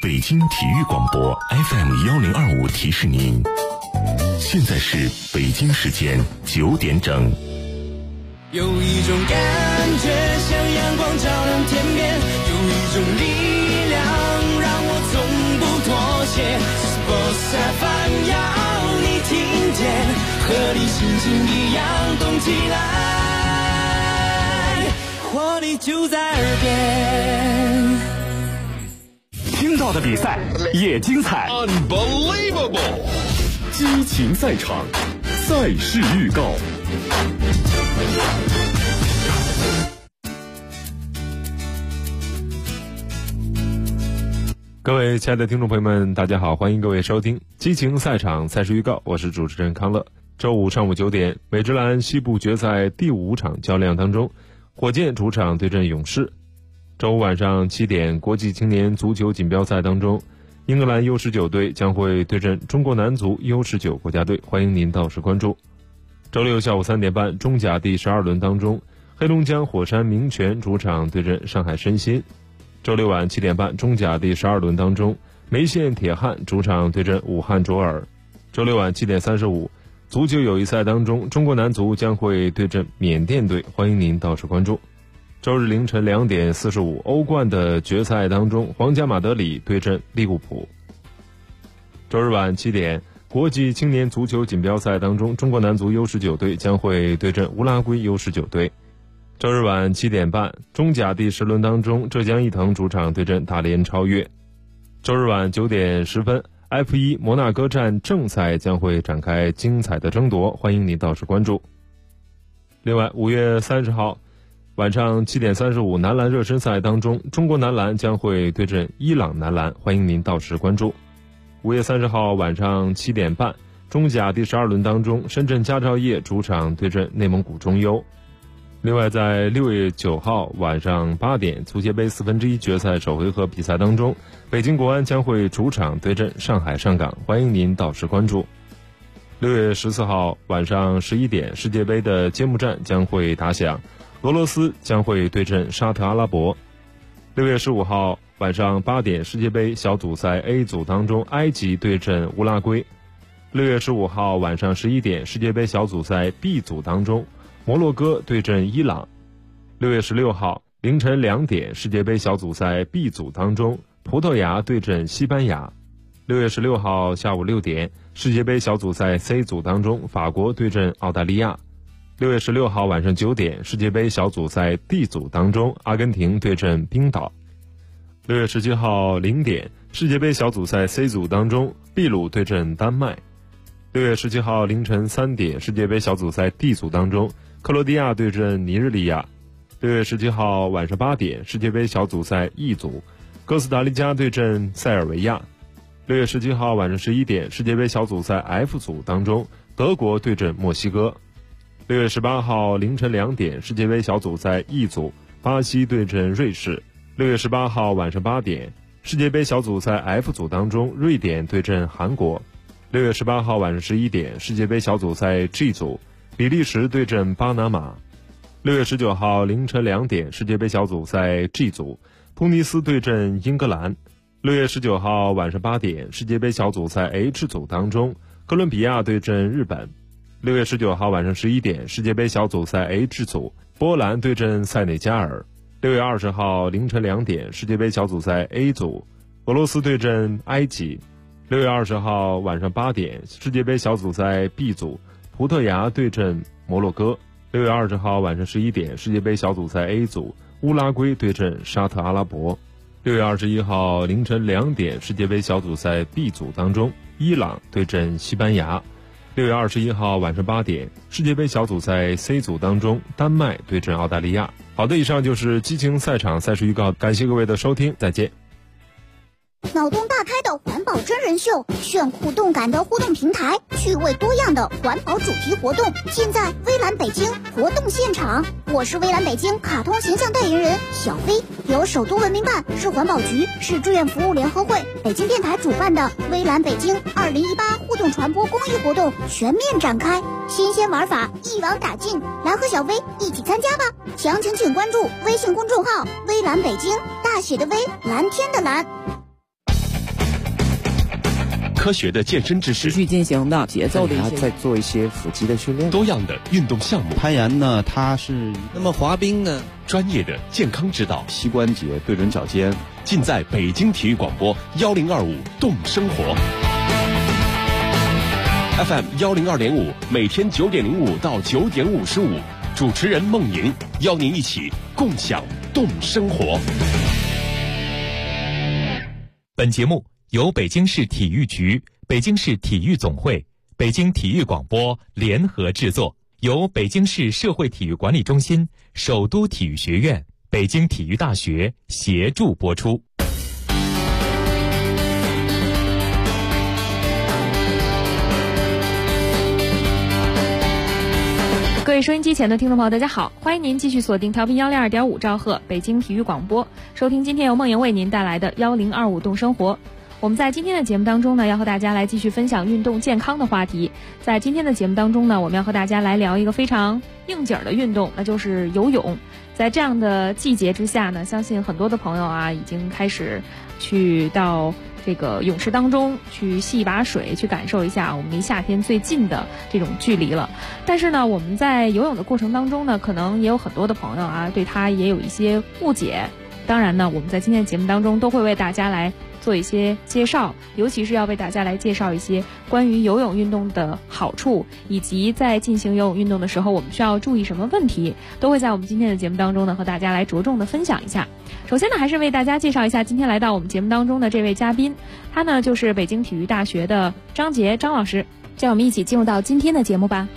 北京体育广播 FM1025提示您，现在是北京时间9点整。 有一种感觉像阳光照亮天边，有一种力量让我从不妥协。Sports FM 要你听见，和你心情一样动起来，活力就在耳边。 听到的比赛也精彩 Unbelievable 激情赛场，赛事预告。 各位亲爱的听众朋友们，大家好，欢迎各位收听激情赛场赛事预告，我是主持人康乐。周五上午9点，美职篮西部决赛第5场较量当中，火箭主场对阵勇士。周五晚上7点，国际青年足球锦标赛当中，英格兰 U19 队将会对阵中国男足 U19 国家队，欢迎您到时关注。周六下午3点半，中甲第12轮当中，黑龙江火山明泉主场对阵上海申鑫。周六晚7点半，中甲第12轮当中，梅县铁汉主场对阵武汉卓尔。周六晚7点35，足球友谊赛当中，中国男足将会对阵缅甸队，欢迎您到时关注。周日凌晨2点45，欧冠的决赛当中，皇家马德里对阵利物浦。周日晚7点，国际青年足球锦标赛当中，中国男足 U19 队将会对阵乌拉圭 U19 队。周日晚7点半，中甲第10轮当中，浙江毅腾主场对阵大连超越。周日晚9点10分，F1 摩纳哥站正赛将会展开精彩的争夺，欢迎您到时关注。另外，5月30号晚上7点35，男篮热身赛当中，中国男篮将会对阵伊朗男篮，欢迎您到时关注。5月30号晚上7点半，中甲第12轮当中，深圳佳兆业主场对阵内蒙古中优。另外，在6月9号晚上8点，足协杯1/4决赛首回合比赛当中，北京国安将会主场对阵上海上港，欢迎您到时关注。6月14号晚上11点，世界杯的揭幕战将会打响，俄罗斯将会对阵沙特阿拉伯。6月15号晚上8点，世界杯小组赛 A 组当中，埃及对阵乌拉圭。6月15号晚上11点，世界杯小组赛 B 组当中，摩洛哥对阵伊朗。6月16号凌晨2点，世界杯小组赛 B 组当中，葡萄牙对阵西班牙。6月16号下午6点，世界杯小组赛 C 组当中，法国对阵澳大利亚。6月16号晚上9点，世界杯小组赛 D 组当中，阿根廷对阵冰岛。6月17号0点，世界杯小组赛 C 组当中，秘鲁对阵丹麦。6月17号凌晨3点，世界杯小组赛 D 组当中，克罗地亚对阵尼日利亚。6月17号晚上8点，世界杯小组赛 E 组，哥斯达黎加对阵塞尔维亚。6月17号晚上11点，世界杯小组赛 F 组当中，德国对阵墨西哥。6月18号凌晨2点，世界杯小组赛 E 组，巴西对阵瑞士。6月18号晚上8点，世界杯小组赛 F 组当中，瑞典对阵韩国。6月18号晚上11点，世界杯小组赛 G 组，比利时对阵巴拿马。6月19号凌晨2点，世界杯小组赛 G 组，突尼斯对阵英格兰。6月19号晚上8点，世界杯小组赛 H 组当中，哥伦比亚对阵日本。6月19号晚上11点，世界杯小组赛 H 组，波兰对阵塞内加尔。6月20号凌晨2点，世界杯小组赛 A 组，俄罗斯对阵埃及。6月20号晚上8点，世界杯小组赛 B 组，葡萄牙对阵摩洛哥。6月20号晚上11点，世界杯小组赛 A 组，乌拉圭对阵沙特阿拉伯。6月21号凌晨2点，世界杯小组赛 B 组当中，伊朗对阵西班牙。6月21号晚上8点，世界杯小组赛 C 组当中，丹麦对阵澳大利亚。好的，以上就是激情赛场赛事预告，感谢各位的收听，再见。 脑洞大开的环保真人秀，炫酷动感的互动平台，趣味多样的环保主题活动，现在微蓝北京活动现场。我是微蓝北京卡通形象代言人小飞，由首都文明办、市环保局、市志愿服务联合会、北京电台主办的微蓝北京2018互动传播公益活动全面展开，新鲜玩法一网打尽，来和小飞一起参加吧！详情请关注微信公众号微蓝北京，大写的微，蓝天的蓝。 科学的健身知识， 持续进行的节奏的一些， 再做一些腹肌的训练， 多样的运动项目。 攀岩呢，它是那么滑冰呢， 专业的健康指导， 膝关节对准脚尖， 尽在北京体育广播1025动生活 FM 102.5，每天9点05到9点55，主持人孟莹邀您一起共享动生活。 本节目由北京市体育局、北京市体育总会、北京体育广播联合制作，由北京市社会体育管理中心、首都体育学院、北京体育大学协助播出。 各位收音机前的听众朋友，大家好，欢迎您继续锁定调频102.5兆赫北京体育广播，收听今天由梦莹为您带来的1025动生活。我们在今天的节目当中呢，要和大家来继续分享运动健康的话题。在今天的节目当中呢，我们要和大家来聊一个非常应景的运动，那就是游泳。在这样的季节之下呢，相信很多的朋友啊，已经开始去到这个泳池当中去戏一把水，去感受一下我们离夏天最近的这种距离了。但是呢，我们在游泳的过程当中呢，可能也有很多的朋友啊，对它也有一些误解。当然呢，我们在今天的节目当中都会为大家来做一些介绍，尤其是要为大家来介绍一些关于游泳运动的好处，以及在进行游泳运动的时候我们需要注意什么问题，都会在我们今天的节目当中呢和大家来着重的分享一下。首先呢，还是为大家介绍一下今天来到我们节目当中的这位嘉宾，他呢就是北京体育大学的张杰张老师。让我们一起进入到今天的节目吧。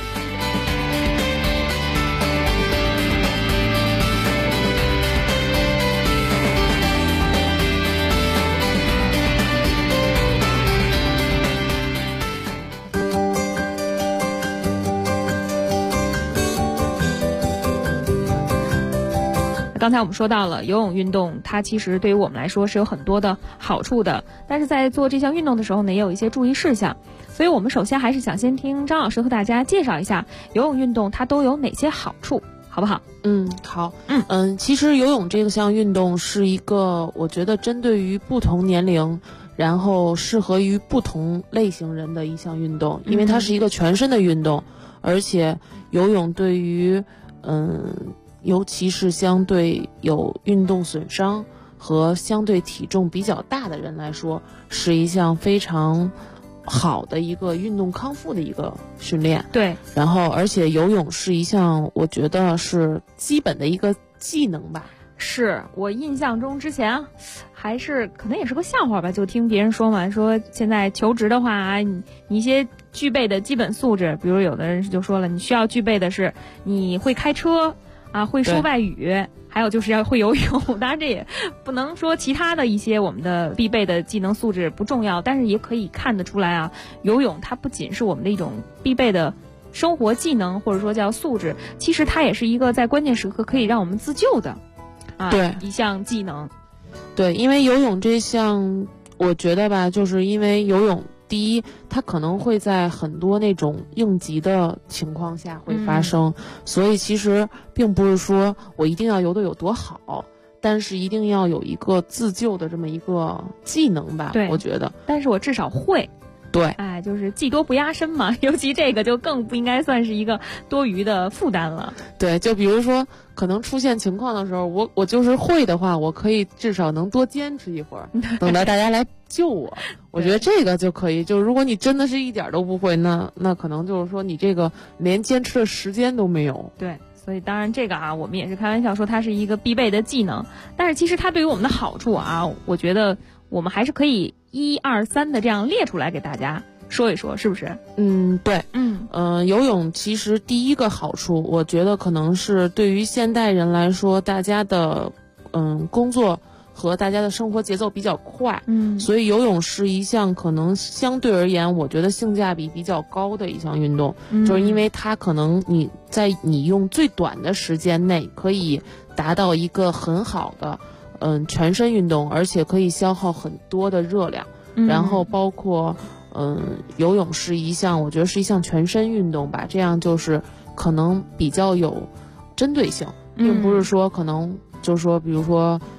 刚才我们说到了游泳运动，它其实对于我们来说是有很多的好处的，但是在做这项运动的时候呢，也有一些注意事项。所以我们首先还是想先听张老师和大家介绍一下游泳运动它都有哪些好处，好不好？ 好。其实游泳这项运动是一个我觉得针对于不同年龄，然后适合于不同类型人的一项运动，因为它是一个全身的运动，而且游泳对于尤其是相对有运动损伤和相对体重比较大的人来说，是一项非常好的一个运动康复的一个训练。 对， 然后而且游泳是一项我觉得是基本的一个技能吧。 是我印象中之前还是可能也是个笑话吧，就听别人说嘛，说现在求职的话啊，你一些具备的基本素质，比如有的人就说了，你需要具备的是你会开车啊，会说外语，还有就是要会游泳。当然这也不能说其他的一些我们的必备的技能素质不重要，但是也可以看得出来啊，游泳它不仅是我们的一种必备的生活技能，或者说叫素质，其实它也是一个在关键时刻可以让我们自救的一项技能。 对，因为游泳这项我觉得吧，就是因为游泳第一，它可能会在很多那种应急的情况下会发生，所以其实并不是说我一定要游得有多好，但是一定要有一个自救的这么一个技能吧。 对， 我觉得， 但是我至少会。 对， 就是技多不压身嘛，尤其这个就更不应该算是一个多余的负担了。 对，就比如说可能出现情况的时候，我就是会的话，我可以至少能多坚持一会儿，等到大家来救我。我觉得这个就可以。就如果你真的是一点都不会，那可能就是说你这个连坚持的时间都没有。 对。所以当然这个我们也是开玩笑说它是一个必备的技能，但是其实它对于我们的好处我觉得我们还是可以1、2、3的这样列出来给大家说一说，是不是？ 对。游泳其实第一个好处，我觉得可能是对于现代人来说，大家的工作和大家的生活节奏比较快，所以游泳是一项可能相对而言我觉得性价比比较高的一项运动，就是因为它可能你在你用最短的时间内可以达到一个很好的全身运动，而且可以消耗很多的热量，然后包括游泳是一项我觉得是一项全身运动吧，这样就是可能比较有针对性，并不是说可能就是说比如说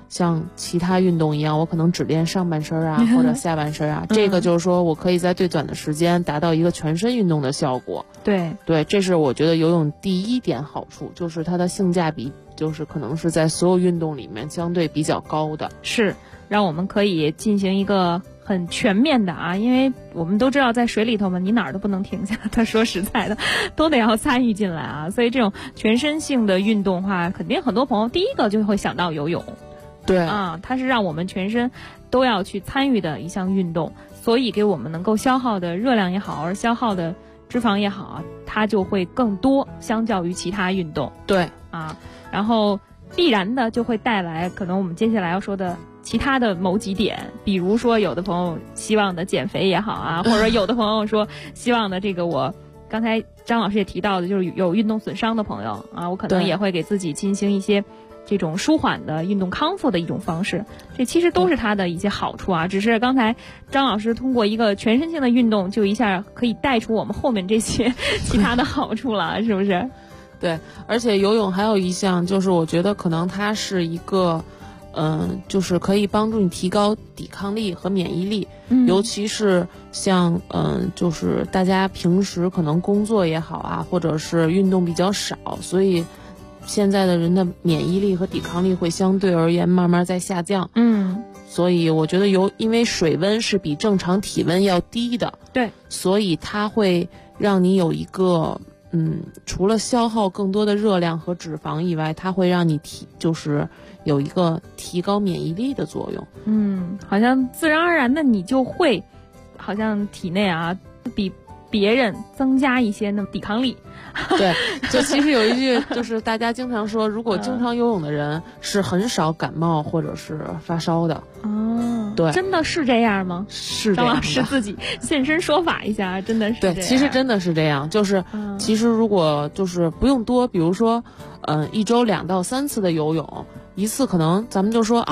像其他运动一样，我可能只练上半身啊或者下半身啊，这个就是说我可以在最短的时间达到一个全身运动的效果。 对， 这是我觉得游泳第一点好处，就是它的性价比就是可能是在所有运动里面相对比较高的， 是让我们可以进行一个很全面的啊，因为我们都知道在水里头嘛，你哪儿都不能停下，他说实在的都得要参与进来啊，所以这种全身性的运动的话，肯定很多朋友第一个就会想到游泳。 对啊，它是让我们全身都要去参与的一项运动，所以给我们能够消耗的热量也好，而消耗的脂肪也好，它就会更多，相较于其他运动。 对啊，然后必然的就会带来可能我们接下来要说的其他的某几点，比如说有的朋友希望的减肥也好啊，或者有的朋友说希望的这个我刚才张老师也提到的，就是有运动损伤的朋友啊，我可能也会给自己进行一些这种舒缓的运动康复的一种方式，这其实都是它的一些好处啊。只是刚才张老师通过一个全身性的运动，就一下可以带出我们后面这些其他的好处了，是不是？ 对，而且游泳还有一项，就是我觉得可能它是一个，就是可以帮助你提高抵抗力和免疫力，尤其是像就是大家平时可能工作也好啊，或者是运动比较少，所以现在的人的免疫力和抵抗力会相对而言慢慢在下降。所以我觉得因为水温是比正常体温要低的， 对， 所以它会让你有一个除了消耗更多的热量和脂肪以外，它会让你就是有一个提高免疫力的作用。 好像自然而然的你就会好像体内啊比别人增加一些那么抵抗力。 对，就其实有一句就是大家经常说，如果经常游泳的人是很少感冒或者是发烧的。对， 真的是这样吗？ 是这样的。 张老师自己现身说法一下，真的是这样。 对，其实真的是这样，就是其实如果就是不用多，比如说一周2到3次的游泳，一次可能咱们就说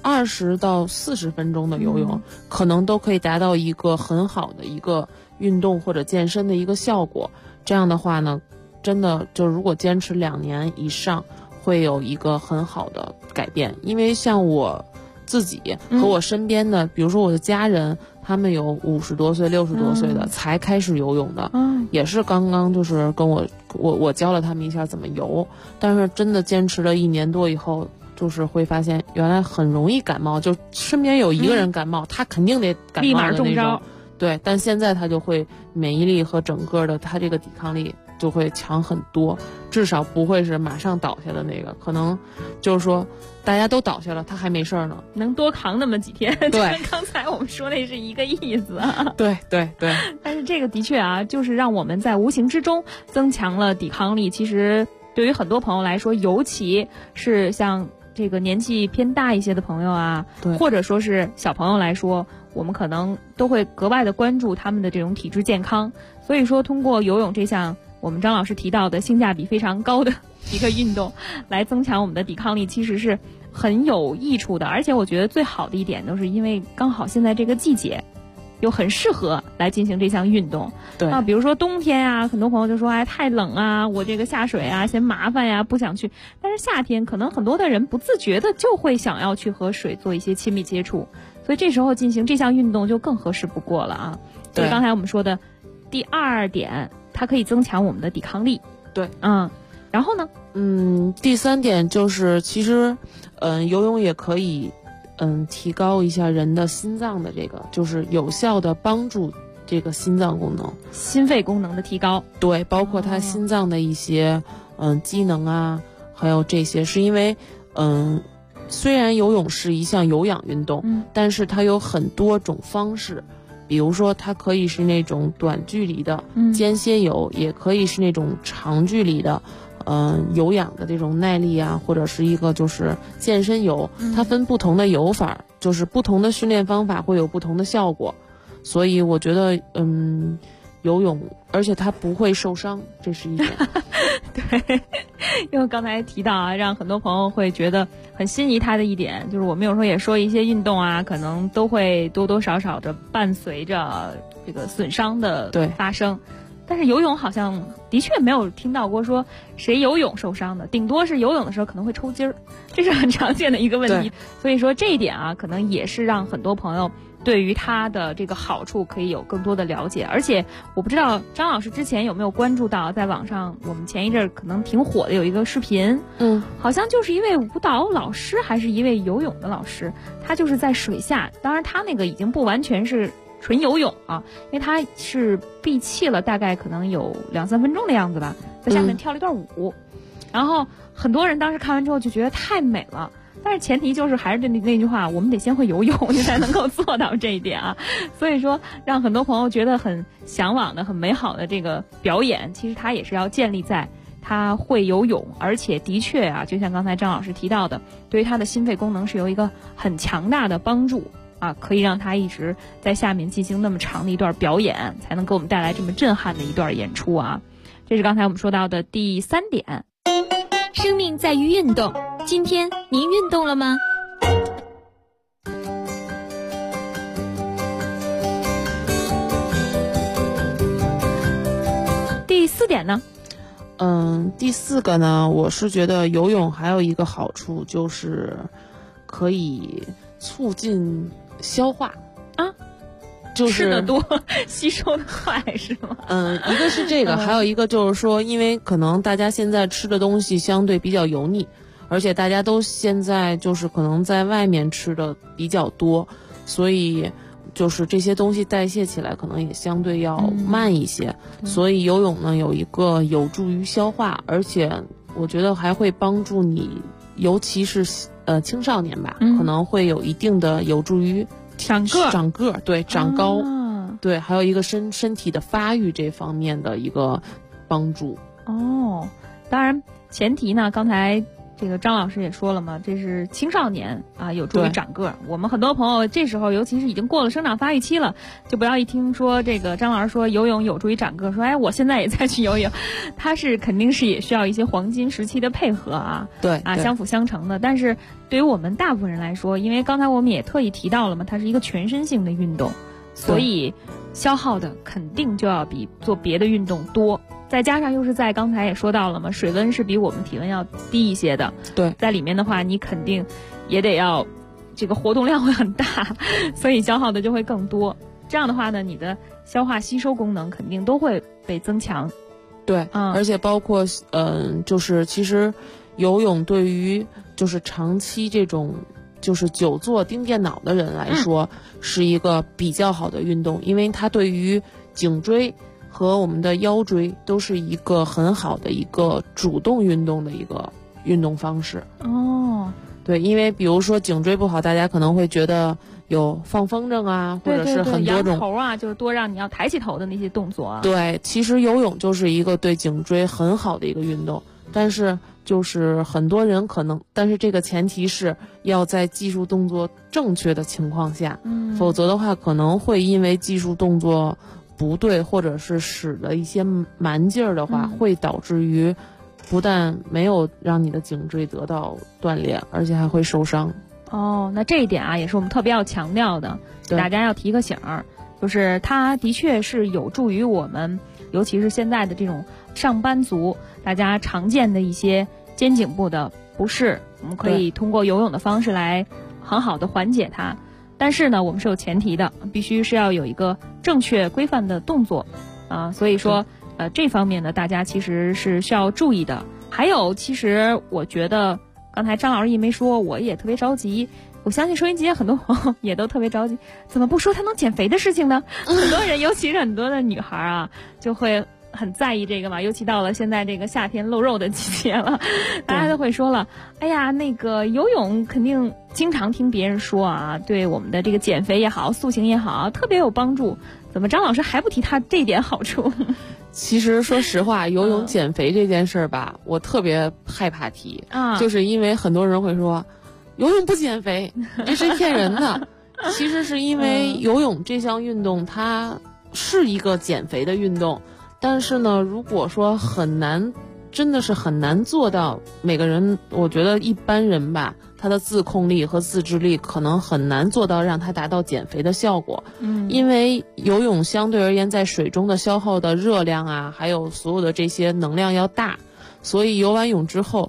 20到40分钟的游泳，可能都可以达到一个很好的一个运动或者健身的一个效果。这样的话呢，真的就如果坚持2年以上，会有一个很好的改变。因为像我自己和我身边的，比如说我的家人，他们有50多岁、60多岁的才开始游泳的，也是刚刚就是跟我教了他们一下怎么游，但是真的坚持了1年多以后，就是会发现原来很容易感冒，就身边有一个人感冒，他肯定得感冒的立马中招。 对，但现在他就会免疫力和整个的他这个抵抗力就会强很多，至少不会是马上倒下的那个，可能就是说大家都倒下了，他还没事呢， 能多扛那么几天。 对， 跟刚才我们说那是一个意思啊。 对。 但是这个的确啊，就是让我们在无形之中增强了抵抗力。其实对于很多朋友来说，尤其是像这个年纪偏大一些的朋友啊，或者说是小朋友来说，我们可能都会格外的关注他们的这种体质健康。所以说通过游泳这项我们张老师提到的性价比非常高的一个运动来增强我们的抵抗力，其实是很有益处的。而且我觉得最好的一点都是因为刚好现在这个季节又很适合来进行这项运动。 对啊，比如说冬天啊，很多朋友就说哎太冷啊，我这个下水啊嫌麻烦呀，不想去。但是夏天可能很多的人不自觉的就会想要去和水做一些亲密接触，所以这时候进行这项运动就更合适不过了啊。对，刚才我们说的第2点，它可以增强我们的抵抗力。 对， 然后呢？ 第3点就是其实游泳也可以提高一下人的心脏的这个，就是有效的帮助这个心脏功能、 心肺功能的提高。 对，包括它心脏的一些机能啊，还有这些，是因为虽然游泳是一项有氧运动，但是它有很多种方式。比如说它可以是那种短距离的间歇游，也可以是那种长距离的有氧的这种耐力啊，或者是一个就是健身游，它分不同的游法，就是不同的训练方法会有不同的效果。所以我觉得游泳，而且它不会受伤，这是一点。 对，因为刚才提到啊，让很多朋友会觉得很心仪它的一点，就是我们有时候也说一些运动啊，可能都会多多少少的伴随着这个损伤的发生。 但是游泳好像的确没有听到过说谁游泳受伤的，顶多是游泳的时候可能会抽筋儿，这是很常见的一个问题。所以说这一点啊，可能也是让很多朋友对于它的这个好处可以有更多的了解。而且我不知道张老师之前有没有关注到，在网上我们前一阵可能挺火的有一个视频，好像就是一位舞蹈老师还是一位游泳的老师，他就是在水下，当然他那个已经不完全是纯游泳啊，因为他是闭气了大概可能有2-3分钟的样子吧，在下面跳了一段舞，然后很多人当时看完之后就觉得太美了，但是前提就是还是那句话，我们得先会游泳，你才能够做到这一点啊。所以说让很多朋友觉得很向往的、很美好的这个表演，其实它也是要建立在他会游泳，而且的确啊，就像刚才张老师提到的，对于他的心肺功能是有一个很强大的帮助啊，可以让他一直在下面进行那么长的一段表演，才能给我们带来这么震撼的一段演出啊。这是刚才我们说到的第3点。 生命在于运动，今天您运动了吗？ 第4点呢？ 第4个呢，我是觉得游泳还有一个好处就是可以促进消化啊， 就是吃得多吸收的快是吗？ 一个是这个，还有一个就是说，因为可能大家现在吃的东西相对比较油腻，而且大家都现在就是可能在外面吃的比较多，所以就是这些东西代谢起来可能也相对要慢一些，所以游泳呢有一个有助于消化，而且我觉得还会帮助你，尤其是青少年吧，可能会有一定的有助于长个，对，长高，对，还有一个身体的发育这方面的一个帮助。 当然前提呢，刚才这个张老师也说了嘛，这是青少年啊，有助于长个。我们很多朋友这时候，尤其是已经过了生长发育期了，就不要一听说这个张老师说游泳有助于长个，说哎，我现在也在去游泳，他是肯定是也需要一些黄金时期的配合啊，相辅相成的。但是对于我们大部分人来说，因为刚才我们也特意提到了嘛，它是一个全身性的运动，所以消耗的肯定就要比做别的运动多。再加上又是在刚才也说到了嘛，水温是比我们体温要低一些的， 对， 在里面的话你肯定也得要这个活动量会很大，所以消耗的就会更多。这样的话呢，你的消化吸收功能肯定都会被增强。 对，而且包括就是其实游泳对于就是长期这种就是久坐盯电脑的人来说，是一个比较好的运动，因为它对于颈椎和我们的腰椎都是一个很好的一个主动运动的一个运动方式。对，因为比如说颈椎不好，大家可能会觉得有放风筝啊，或者是很多种仰头啊，就是多让你要抬起头的那些动作啊。 对，其实游泳就是一个对颈椎很好的一个运动，但是就是很多人可能，但是这个前提是要在技术动作正确的情况下，否则的话可能会因为技术动作不对，或者是使的一些蛮劲儿的话，会导致于不但没有让你的颈椎得到锻炼，而且还会受伤。 那这一点啊，也是我们特别要强调的，大家要提个醒儿，就是它的确是有助于我们，尤其是现在的这种上班族，大家常见的一些肩颈部的不适，我们可以通过游泳的方式来很好的缓解它。但是呢，我们是有前提的，必须是要有一个正确规范的动作所以说这方面呢，大家其实是需要注意的。还有，其实我觉得刚才张老师一没说，我也特别着急。我相信收音机很多朋友也都特别着急，怎么不说他能减肥的事情呢？很多人，尤其是很多的女孩啊，就会很在意这个嘛，尤其到了现在这个夏天露肉的季节了，大家都会说了，哎呀，那个游泳肯定经常听别人说啊，对我们的这个减肥也好，塑形也好，特别有帮助。怎么张老师还不提他这点好处？ 其实说实话，游泳减肥这件事儿吧，我特别害怕提就是因为很多人会说游泳不减肥，这是骗人的。其实是因为游泳这项运动它是一个减肥的运动，但是呢，如果说很难真的是很难做到。每个人，我觉得一般人吧，他的自控力和自制力可能很难做到让他达到减肥的效果。因为游泳相对而言在水中的消耗的热量啊，还有所有的这些能量要大，所以游完泳之后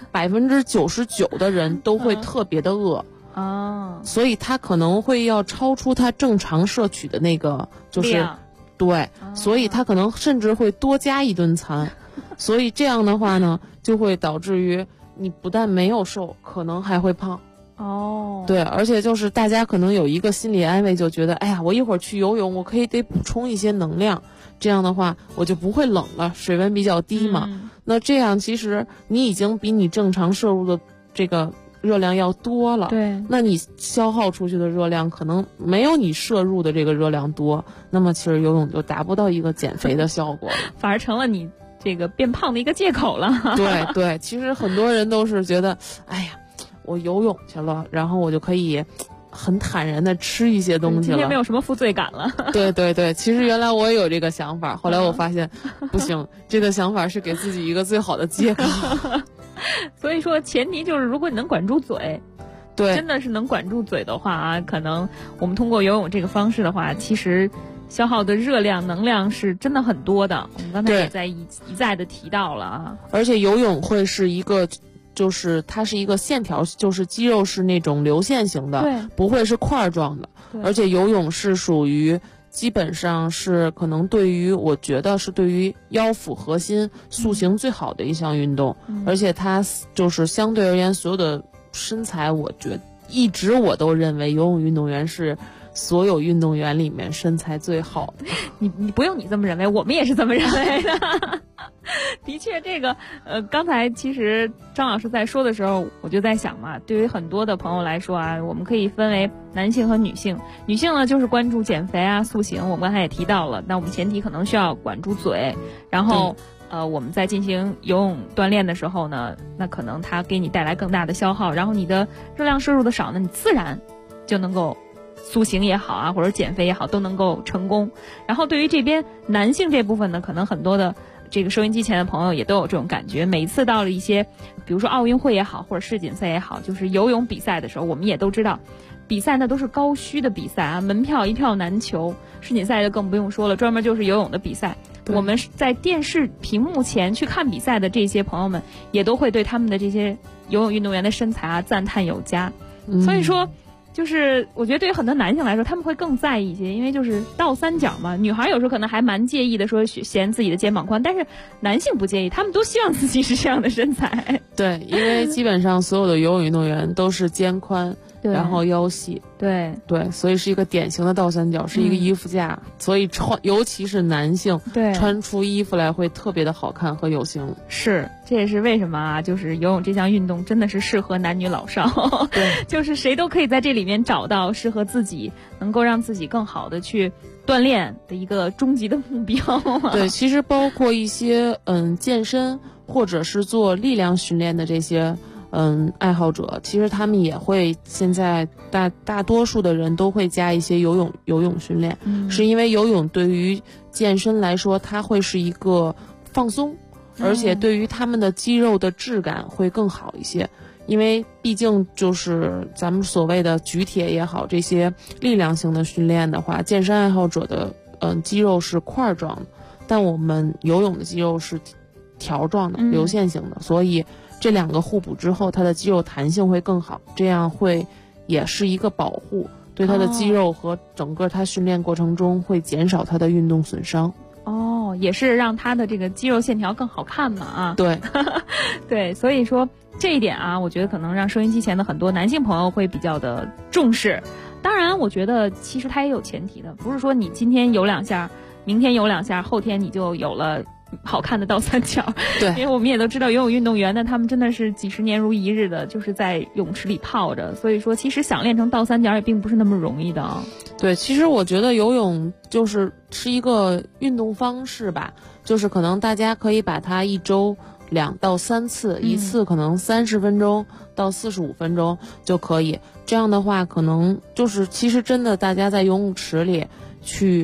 99%的人都会特别的饿。所以他可能会要超出他正常摄取的那个就是对，所以他可能甚至会多加一顿餐。所以这样的话呢，就会导致于你不但没有瘦，可能还会胖。对，而且就是大家可能有一个心理安慰，就觉得哎呀，我一会儿去游泳，我可以得补充一些能量，这样的话我就不会冷了，水温比较低嘛。那这样其实你已经比你正常摄入的这个热量要多了， 对， 那你消耗出去的热量可能没有你摄入的这个热量多，那么其实游泳就达不到一个减肥的效果了， 反而成了你这个变胖的一个借口了。 对对，其实很多人都是觉得，哎呀，我游泳去了，然后我就可以很坦然的吃一些东西了， 今天没有什么负罪感了。 对对对，其实原来我也有这个想法，后来我发现不行，这个想法是给自己一个最好的借口。 所以说前提就是如果你能管住嘴， 对， 真的是能管住嘴的话啊，可能我们通过游泳这个方式的话，其实消耗的热量能量是真的很多的，我们刚才也在一再的提到了啊。 而且游泳会是一个就是它是一个线条，就是肌肉是那种流线型的， 对， 不会是块状的。而且游泳是属于基本上是可能对于我觉得是对于腰腹核心塑形最好的一项运动，而且它就是相对而言所有的身材，我觉得一直我都认为游泳运动员是所有运动员里面身材最好的。 你不用你这么认为，我们也是这么认为的。的确，这个刚才其实张老师在说的时候，我就在想嘛，对于很多的朋友来说啊，我们可以分为男性和女性。女性呢，就是关注减肥啊、塑形，我们刚才也提到了。那我们前提可能需要管住嘴，然后我们在进行游泳锻炼的时候呢，那可能它给你带来更大的消耗，然后你的热量摄入的少呢，你自然就能够塑形也好啊，或者减肥也好，都能够成功。然后对于这边男性这部分呢，可能很多的这个收音机前的朋友也都有这种感觉。每一次到了一些，比如说奥运会也好，或者世锦赛也好，就是游泳比赛的时候，我们也都知道，比赛那都是高需的比赛啊，门票一票难求。世锦赛就更不用说了，专门就是游泳的比赛。我们在电视屏幕前去看比赛的这些朋友们，也都会对他们的这些游泳运动员的身材啊赞叹有加。所以说，就是我觉得对于很多男性来说，他们会更在意一些，因为就是倒三角嘛。女孩有时候可能还蛮介意的，说嫌自己的肩膀宽，但是男性不介意，他们都希望自己是这样的身材。 对，因为基本上所有的游泳运动员都是肩宽，然后腰细， 对， 所以是一个典型的倒三角，是一个衣服架，所以尤其是男性，穿出衣服来会特别的好看和有型。 是，这也是为什么啊，就是游泳这项运动真的是适合男女老少，对，就是谁都可以在这里面找到适合自己，能够让自己更好的去锻炼的一个终极的目标。 对，其实包括一些健身或者是做力量训练的这些爱好者，其实他们也会现在大多数的人都会加一些游泳训练，是因为游泳对于健身来说，它会是一个放松，而且对于他们的肌肉的质感会更好一些。因为毕竟就是咱们所谓的举铁也好，这些力量性的训练的话，健身爱好者的肌肉是块状的，但我们游泳的肌肉是条状的、流线型的，所以这两个互补之后，它的肌肉弹性会更好，这样会也是一个保护，对它的肌肉和整个它训练过程中会减少它的运动损伤。 也是让他的这个肌肉线条更好看嘛啊。 对对，所以说这一点啊，我觉得可能让收音机前的很多男性朋友会比较的重视。当然我觉得其实它也有前提的，不是说你今天游两下，明天游两下，后天你就有了好看的倒三角。 对， 因为我们也都知道游泳运动员呢，他们真的是几十年如一日的就是在泳池里泡着，所以说其实想练成倒三角也并不是那么容易的啊。 对，其实我觉得游泳是一个运动方式吧，就是可能大家可以把它一周2到3次，一次可能30分钟到45分钟就可以。这样的话，可能就是其实真的大家在游泳池里去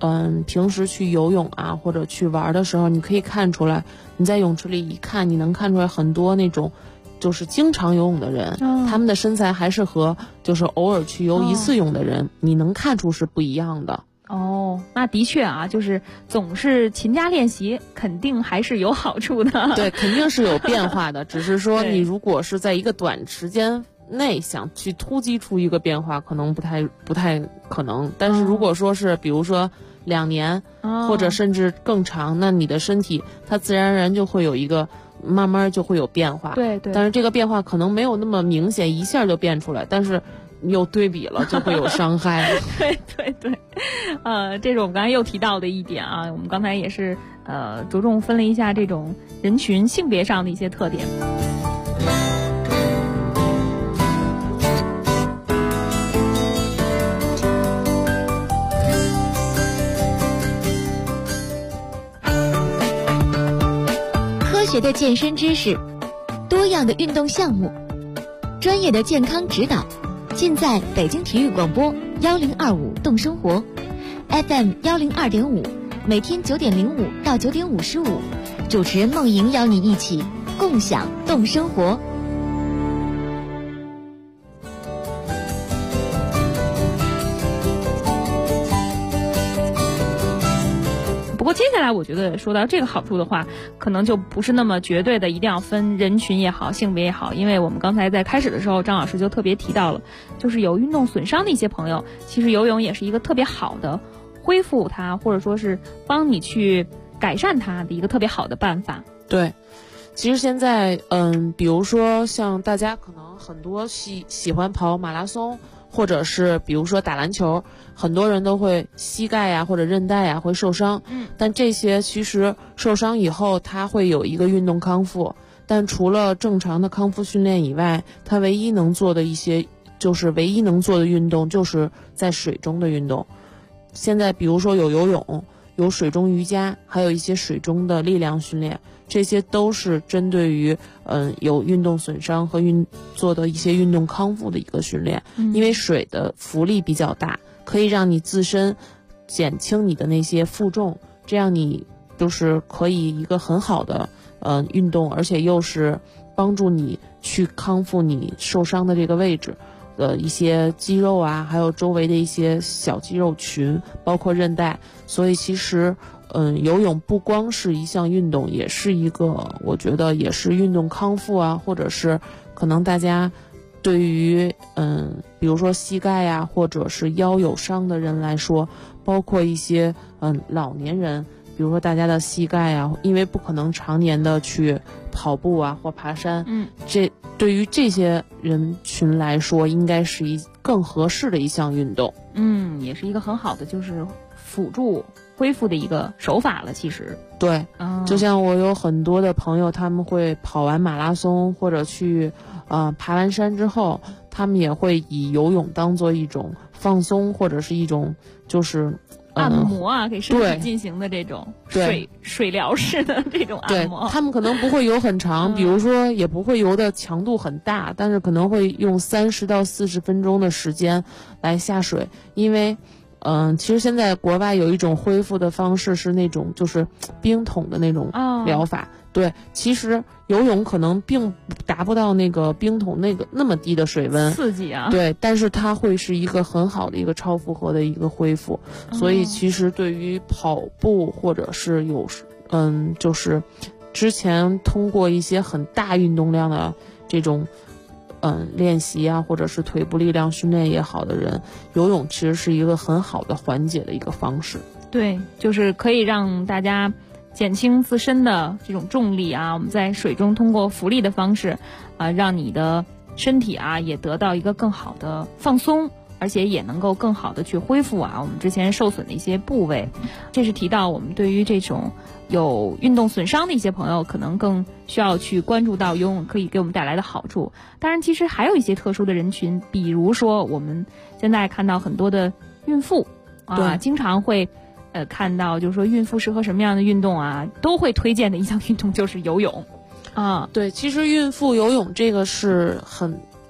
平时去游泳啊或者去玩的时候，你可以看出来，你在泳池里一看，你能看出来很多那种就是经常游泳的人，他们的身材还是和就是偶尔去游一次泳的人，你能看出是不一样的。 那的确啊，就是总是勤加练习，肯定还是有好处的。 对，肯定是有变化的，只是说你如果是在一个短时间内想去突击出一个变化，可能不太可能。但是如果说是比如说2年，或者甚至更长，那你的身体它自然而然就会有一个慢慢就会有变化。 对对。 但是这个变化可能没有那么明显，一下就变出来，但是你有对比了就会有伤害。 对对对，这是我们刚才又提到的一点啊。我们刚才也是着重分了一下这种人群性别上的一些特点。 科学的健身知识，多样的运动项目，专业的健康指导，尽在北京体育广播1025动生活 FM 102.5，每天9:05到9:55，主持人梦莹邀你一起共享动生活。 不过接下来我觉得说到这个好处的话，可能就不是那么绝对的一定要分人群也好，性别也好，因为我们刚才在开始的时候，张老师就特别提到了，就是有运动损伤的一些朋友，其实游泳也是一个特别好的恢复它，或者说是帮你去改善它的一个特别好的办法。 对，其实现在比如说像大家可能很多喜欢跑马拉松，或者是比如说打篮球，很多人都会膝盖呀或者韧带呀会受伤，但这些其实受伤以后它会有一个运动康复，但除了正常的康复训练以外，它唯一能做的运动就是在水中的运动。现在比如说有游泳，有水中瑜伽，还有一些水中的力量训练，这些都是针对于有运动损伤和做的一些运动康复的一个训练。因为水的浮力比较大，可以让你自身减轻你的那些负重，这样你就是可以一个很好的运动，而且又是帮助你去康复你受伤的这个位置的一些肌肉啊，还有周围的一些小肌肉群，包括韧带。所以其实游泳不光是一项运动，也是一个我觉得也是运动康复啊，或者是可能大家对于比如说膝盖呀或者是腰有伤的人来说，包括一些老年人，比如说大家的膝盖啊，因为不可能常年的去跑步啊或爬山，这对于这些人群来说应该是更合适的一项运动。 也是一个很好的就是辅助恢复的一个手法了。其实对，就像我有很多的朋友，他们会跑完马拉松或者去爬完山之后，他们也会以游泳当做一种放松，或者是一种就是按摩啊，给身体进行的这种水疗式的这种按摩。 对，他们可能不会游很长，比如说也不会游的强度很大，但是可能会用30到40分钟的时间来下水。因为其实现在国外有一种恢复的方式是那种就是冰桶的那种疗法。对，其实游泳可能并达不到那个冰桶那么低的水温刺激啊。 对，但是它会是一个很好的一个超负荷的一个恢复。所以其实对于跑步或者是就是之前通过一些很大运动量的这种练习啊，或者是腿部力量训练也好的人，游泳其实是一个很好的缓解的一个方式。 对，就是可以让大家减轻自身的这种重力啊，我们在水中通过浮力的方式让你的身体啊也得到一个更好的放松，而且也能够更好的去恢复我们之前受损的一些部位。这是提到我们对于这种有运动损伤的一些朋友，可能更需要去关注到游泳可以给我们带来的好处。当然其实还有一些特殊的人群，比如说我们现在看到很多的孕妇经常会看到就是说孕妇适合什么样的运动啊，都会推荐的一项运动就是游泳。 对，其实孕妇游泳这个是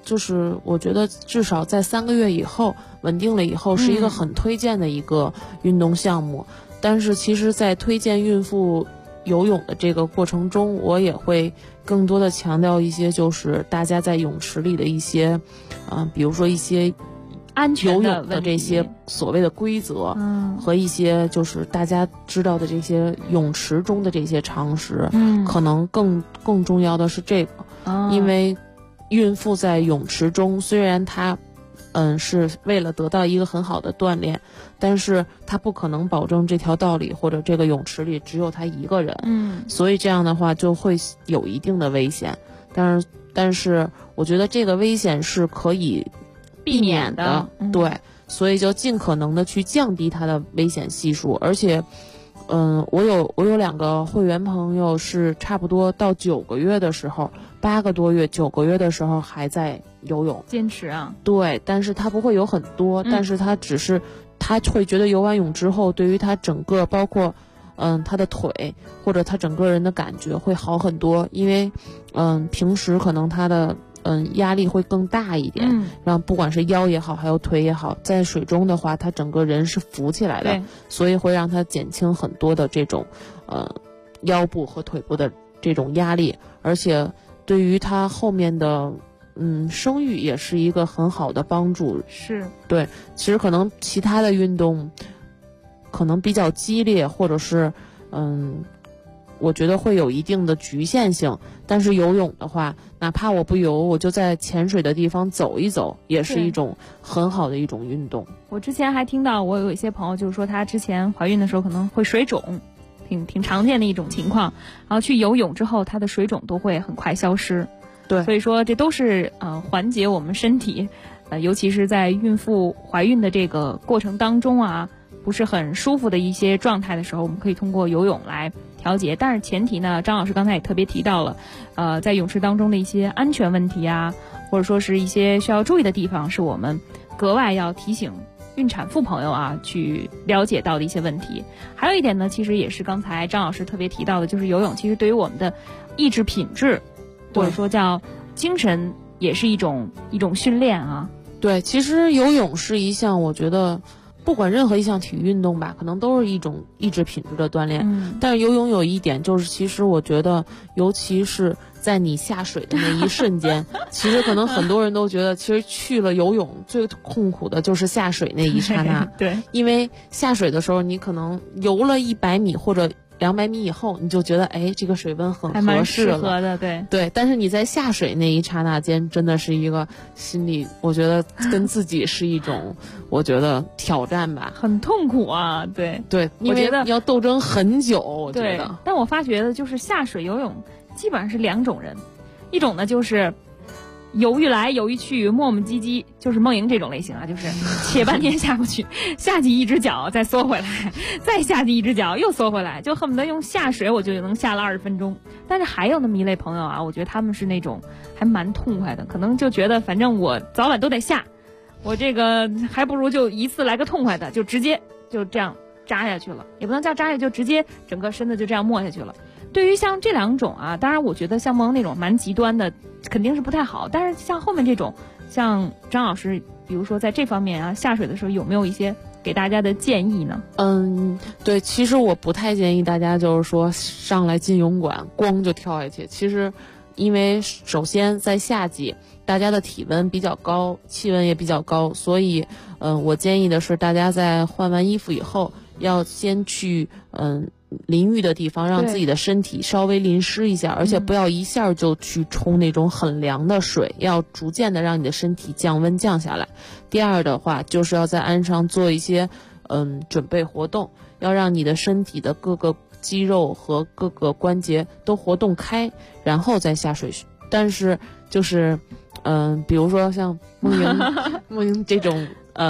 就是我觉得至少在3个月以后稳定了以后，是一个很推荐的一个运动项目。但是其实在推荐孕妇游泳的这个过程中，我也会更多的强调一些，就是大家在泳池里的一些比如说一些安全游泳的这些所谓的规则，和一些就是大家知道的这些泳池中的这些常识，可能更重要的是这个，因为孕妇在泳池中，虽然她是为了得到一个很好的锻炼，但是她不可能保证这条道里或者这个泳池里只有她一个人，所以这样的话就会有一定的危险，但是我觉得这个危险是可以避免的，对，所以就尽可能的去降低它的危险系数。而且我有2个会员朋友是差不多到9个月的时候，8个多月9个月的时候还在游泳， 坚持啊， 对，但是他不会游很多，但是他会觉得游完泳之后，对于他整个包括他的腿或者他整个人的感觉会好很多，因为平时可能他的压力会更大一点，然后不管是腰也好，还有腿也好，在水中的话，他整个人是浮起来的，所以会让他减轻很多的这种腰部和腿部的这种压力，而且对于他后面的生育也是一个很好的帮助。 是， 对，其实可能其他的运动可能比较激烈，或者是我觉得会有一定的局限性，但是游泳的话，哪怕我不游，我就在潜水的地方走一走，也是一种很好的一种运动。 我之前还听到我有一些朋友就是说，她之前怀孕的时候可能会水肿，挺常见的一种情况，然后去游泳之后，她的水肿都会很快消失。 对， 所以说这都是缓解我们身体尤其是在孕妇怀孕的这个过程当中啊，不是很舒服的一些状态的时候，我们可以通过游泳来调节。但是前提呢，张老师刚才也特别提到了在泳池当中的一些安全问题啊，或者说是一些需要注意的地方，是我们格外要提醒孕产妇朋友啊去了解到的一些问题。还有一点呢，其实也是刚才张老师特别提到的，就是游泳其实对于我们的意志品质或者说叫精神也是一种训练啊。 对，其实游泳是一项我觉得不管任何一项体育运动吧，可能都是一种意志品质的锻炼，但是游泳有一点就是，其实我觉得尤其是在你下水的那一瞬间其实可能很多人都觉得，其实去了游泳最痛苦的就是下水那一刹那对， 因为下水的时候你可能游了100米或者200米以后，你就觉得这个水温很合适了， 还蛮适合的， 对。但是你在下水那一刹那间，真的是一个心里，我觉得跟自己是一种，我觉得挑战吧， 很痛苦啊，对， 因为要斗争很久，我觉得。 但我发觉的就是下水游泳基本上是2种人，一种呢就是犹豫来犹豫去磨磨唧唧，就是梦莹这种类型啊，就是且半天下不去，下去一只脚再缩回来，再下去一只脚又缩回来，就恨不得用下水我就能下了20分钟。但是还有那么一类朋友啊，我觉得他们是那种还蛮痛快的，可能就觉得反正我早晚都得下，我这个还不如就一次来个痛快的，就直接就这样扎下去了，也不能叫扎下，就直接整个身子就这样没下去了。对于像这2种啊，当然我觉得像梦那种蛮极端的肯定是不太好，但是像后面这种，像张老师比如说在这方面啊下水的时候有没有一些给大家的建议呢？ 对，其实我不太建议大家就是说上来进泳馆咣就跳下去。其实因为首先在夏季大家的体温比较高，气温也比较高，所以我建议的是大家在换完衣服以后要先去淋浴的地方让自己的身体稍微淋湿一下，而且不要一下就去冲那种很凉的水，要逐渐的让你的身体降温降下来。第二的话就是要在岸上做一些准备活动，要让你的身体的各个肌肉和各个关节都活动开，然后再下水。但是就是比如说像梦莹这种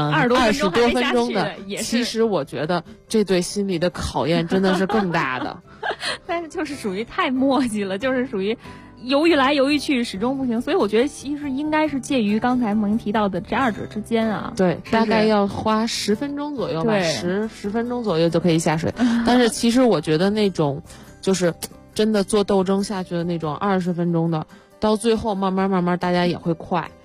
20多分钟的，其实我觉得这对心理的考验真的是更大的。 但是就是属于太磨叽了，就是属于犹豫来犹豫去，始终不行。所以我觉得其实应该是介于刚才梦莹提到的这2者之间啊。 对，大概要花10分钟左右吧，10分钟左右就可以下水。但是其实我觉得那种就是真的做斗争下去的那种20分钟的，到最后慢慢大家也会快，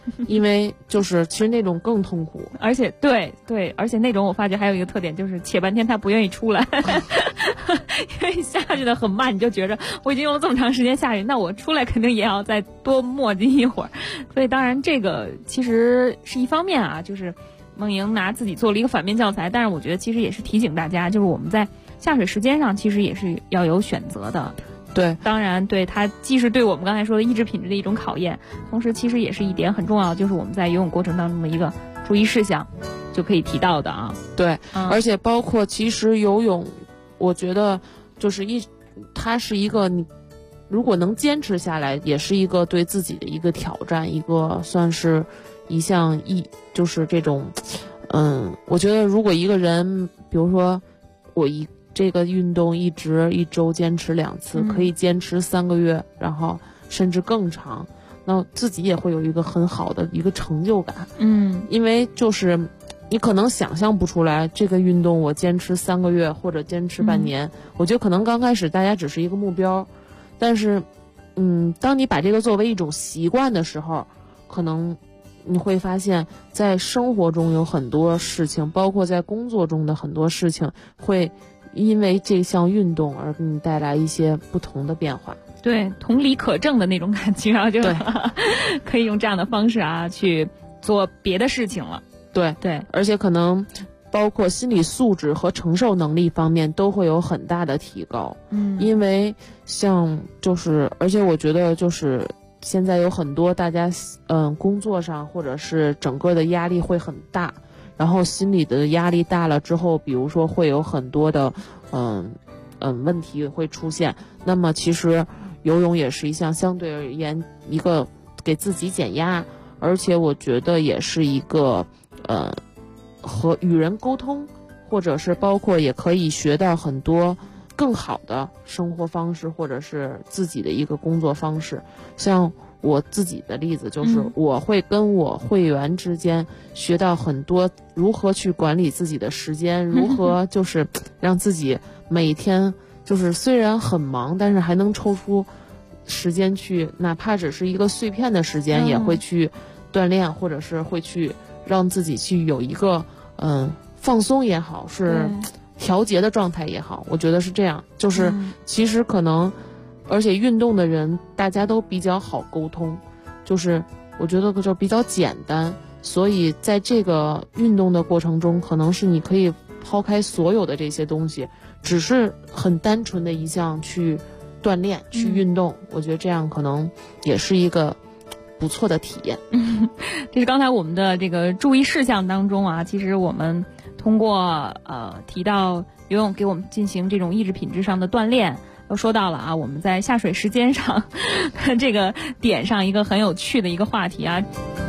因为就是其实那种更痛苦， 而且对，而且那种我发觉还有一个特点，就是且半天他不愿意出来，因为下去的很慢，你就觉着我已经用了这么长时间下去，那我出来肯定也要再多磨叽一会儿。所以当然这个其实是一方面啊，就是梦莹拿自己做了一个反面教材，但是我觉得其实也是提醒大家，就是我们在下水时间上其实也是要有选择的。 对， 当然对它既是对我们刚才说的意志品质的一种考验，同时其实也是一点很重要，就是我们在游泳过程当中的一个注意事项就可以提到的啊。 对，而且包括其实游泳，我觉得就是它是一个你如果能坚持下来，也是一个对自己的一个挑战，一个算是一项就是这种，我觉得如果一个人，比如说这个运动一周坚持2次，可以坚持3个月，然后甚至更长，那自己也会有一个很好的一个成就感。因为就是你可能想象不出来，这个运动我坚持3个月或者坚持半年，我觉得可能刚开始大家只是一个目标，但是当你把这个作为一种习惯的时候，可能你会发现在生活中有很多事情，包括在工作中的很多事情，会因为这项运动而给你带来一些不同的变化。 对，同理可证的那种感觉啊，就可以用这样的方式啊去做别的事情了。 对，而且可能包括心理素质和承受能力方面都会有很大的提高。因为像就是而且我觉得就是现在有很多大家工作上或者是整个的压力会很大，然后心理的压力大了之后，比如说会有很多的问题会出现。那么其实游泳也是一项相对而言一个给自己减压，而且我觉得也是一个和与人沟通，或者是包括也可以学到很多更好的生活方式，或者是自己的一个工作方式。像我自己的例子就是我会跟我会员之间学到很多如何去管理自己的时间，如何就是让自己每天就是虽然很忙，但是还能抽出时间去，哪怕只是一个碎片的时间，也会去锻炼，或者是会去让自己去有一个放松也好，是调节的状态也好，我觉得是这样。就是其实可能而且运动的人大家都比较好沟通，就是我觉得就比较简单，所以在这个运动的过程中，可能是你可以抛开所有的这些东西，只是很单纯的一项去锻炼去运动，我觉得这样可能也是一个不错的体验。 这是刚才我们的这个注意事项当中啊，其实我们通过提到游泳给我们进行这种意志品质上的锻炼，都说到了啊，我们在下水时间上这个点上一个很有趣的一个话题啊。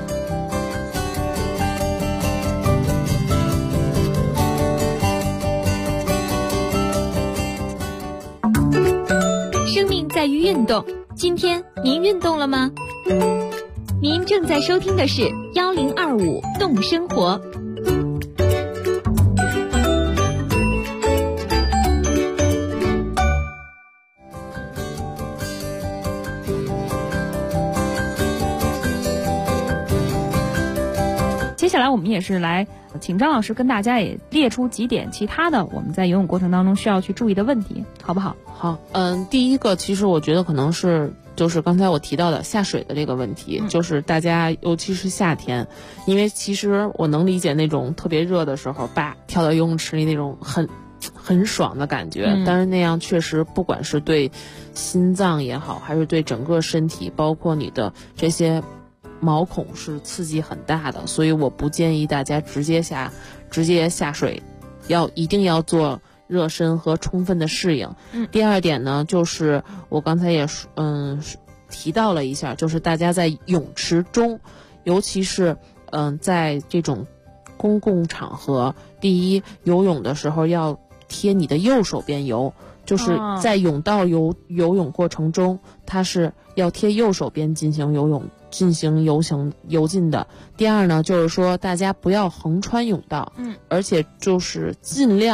生命在于运动，今天您运动了吗？您正在收听的是1025动生活。 接下来我们也是来请张老师跟大家也列出几点其他的我们在游泳过程当中需要去注意的问题，好不好？ 好，第一个其实我觉得可能是就是刚才我提到的下水的这个问题，就是大家尤其是夏天，因为其实我能理解那种特别热的时候跳到游泳池里那种很爽的感觉，但是那样确实不管是对心脏也好，还是对整个身体，包括你的这些毛孔是刺激很大的，所以我不建议大家直接下水，一定要做热身和充分的适应。第二点呢，就是我刚才也提到了一下，就是大家在泳池中，尤其是在这种公共场合，第一，游泳的时候要贴你的右手边游，就是在泳道游泳过程中，它是要贴右手边进行游进的。第二呢，就是说大家不要横穿泳道，而且就是尽量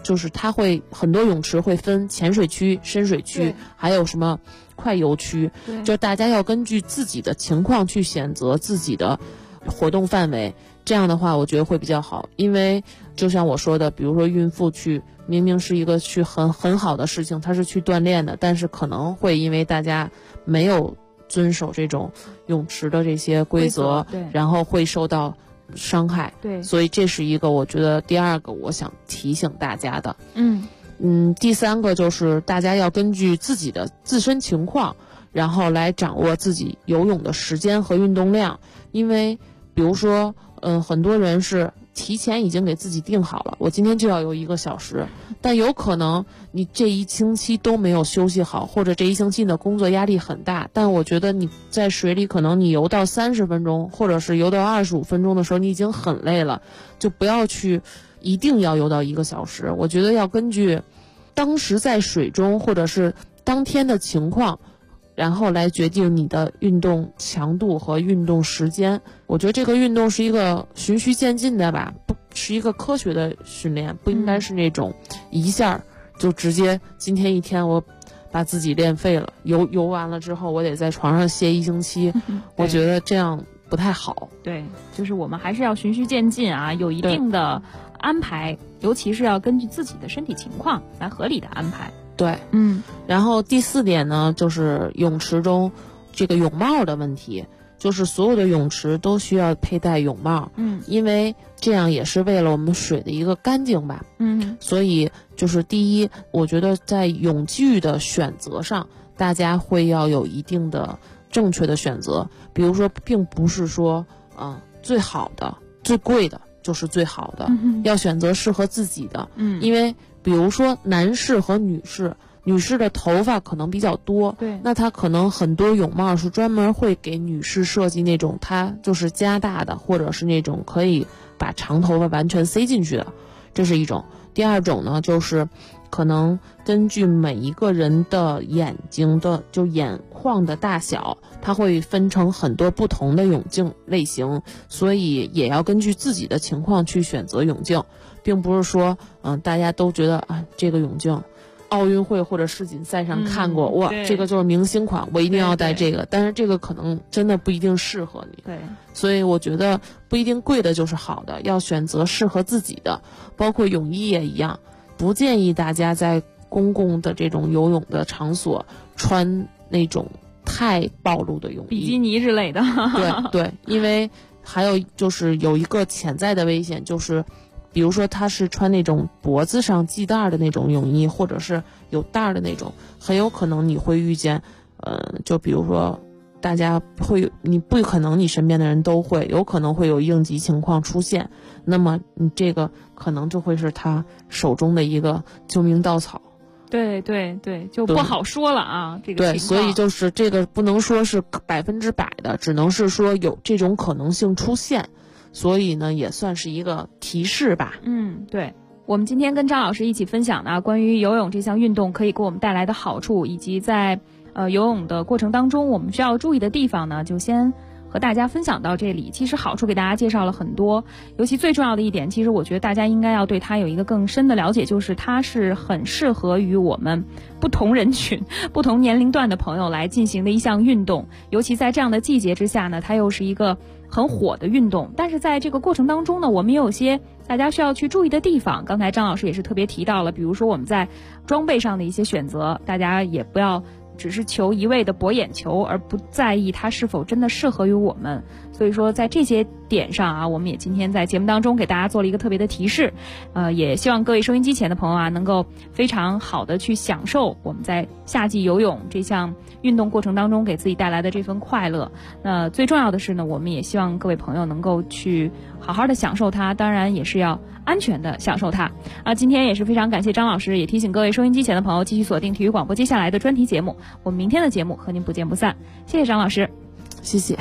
就是它会很多泳池会分浅水区、深水区，还有什么快游区，就大家要根据自己的情况去选择自己的活动范围，这样的话我觉得会比较好。因为就像我说的，比如说孕妇去，明明是一个去很好的事情，她是去锻炼的，但是可能会因为大家没有遵守这种泳池的这些规则，然后会受到伤害。对，所以这是一个我觉得第二个我想提醒大家的。第三个就是大家要根据自己的自身情况，然后来掌握自己游泳的时间和运动量。因为比如说很多人是提前已经给自己定好了，我今天就要游1个小时，但有可能你这一星期都没有休息好，或者这一星期你的工作压力很大，但我觉得你在水里可能你游到30分钟，或者是游到25分钟的时候，你已经很累了，就不要去一定要游到1个小时。我觉得要根据当时在水中或者是当天的情况，然后来决定你的运动强度和运动时间。我觉得这个运动是一个循序渐进的吧，不是一个科学的训练，不应该是那种一下就直接今天一天我把自己练废了，游完了之后我得在床上歇1星期，我觉得这样不太好。 对，就是我们还是要循序渐进啊，有一定的安排，尤其是要根据自己的身体情况来合理的安排。 对，然后第4点呢，就是泳池中这个泳帽的问题，就是所有的泳池都需要佩戴泳帽，因为这样也是为了我们水的一个干净吧，所以就是第一，我觉得在泳具的选择上，大家会要有一定的正确的选择，比如说，并不是说最好的、最贵的就是最好的，要选择适合自己的，因为比如说男士和女士的头发可能比较多，对，那他可能很多泳帽是专门会给女士设计那种它就是加大的，或者是那种可以把长头发完全塞进去的，这是一种。第二种呢，就是可能根据每一个人的眼睛的就眼眶的大小，它会分成很多不同的泳镜类型，所以也要根据自己的情况去选择泳镜，并不是说大家都觉得这个泳镜奥运会或者世锦赛上看过，哇，这个就是明星款，我一定要戴这个，但是这个可能真的不一定适合你。对，所以我觉得不一定贵的就是好的，要选择适合自己的，包括泳衣也一样，不建议大家在公共的这种游泳的场所穿那种太暴露的泳衣， 比基尼之类的。 对，因为还有就是有一个潜在的危险，就是比如说他是穿那种脖子上系带的那种泳衣，或者是有带的那种，很有可能你会遇见就比如说大家会，你不可能你身边的人都会，有可能会有应急情况出现，那么你这个可能就会是他手中的一个救命稻草。 对，就不好说了啊，这个情况。对， 所以就是这个不能说是100%的，只能是说有这种可能性出现，所以呢也算是一个提示吧。 对，我们今天跟张老师一起分享呢关于游泳这项运动可以给我们带来的好处，以及在游泳的过程当中我们需要注意的地方呢，就先和大家分享到这里。其实好处给大家介绍了很多，尤其最重要的一点，其实我觉得大家应该要对它有一个更深的了解，就是它是很适合于我们不同人群、不同年龄段的朋友来进行的一项运动，尤其在这样的季节之下呢，它又是一个很火的运动。但是在这个过程当中呢，我们也有些大家需要去注意的地方，刚才张老师也是特别提到了，比如说我们在装备上的一些选择，大家也不要只是求一味的博眼球，而不在意它是否真的适合于我们。所以说在这些点上啊，我们也今天在节目当中给大家做了一个特别的提示，也希望各位收音机前的朋友啊，能够非常好的去享受我们在夏季游泳这项运动过程当中给自己带来的这份快乐。那最重要的是呢，我们也希望各位朋友能够去好好的享受它，当然也是要安全的享受它。今天也是非常感谢张老师，也提醒各位收音机前的朋友继续锁定体育广播接下来的专题节目，我们明天的节目和您不见不散。谢谢张老师。 谢谢。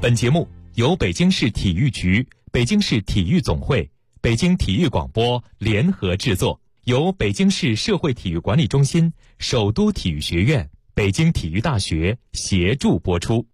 本节目由北京市体育局、北京市体育总会、北京体育广播联合制作，由北京市社会体育管理中心、首都体育学院、北京体育大学协助播出。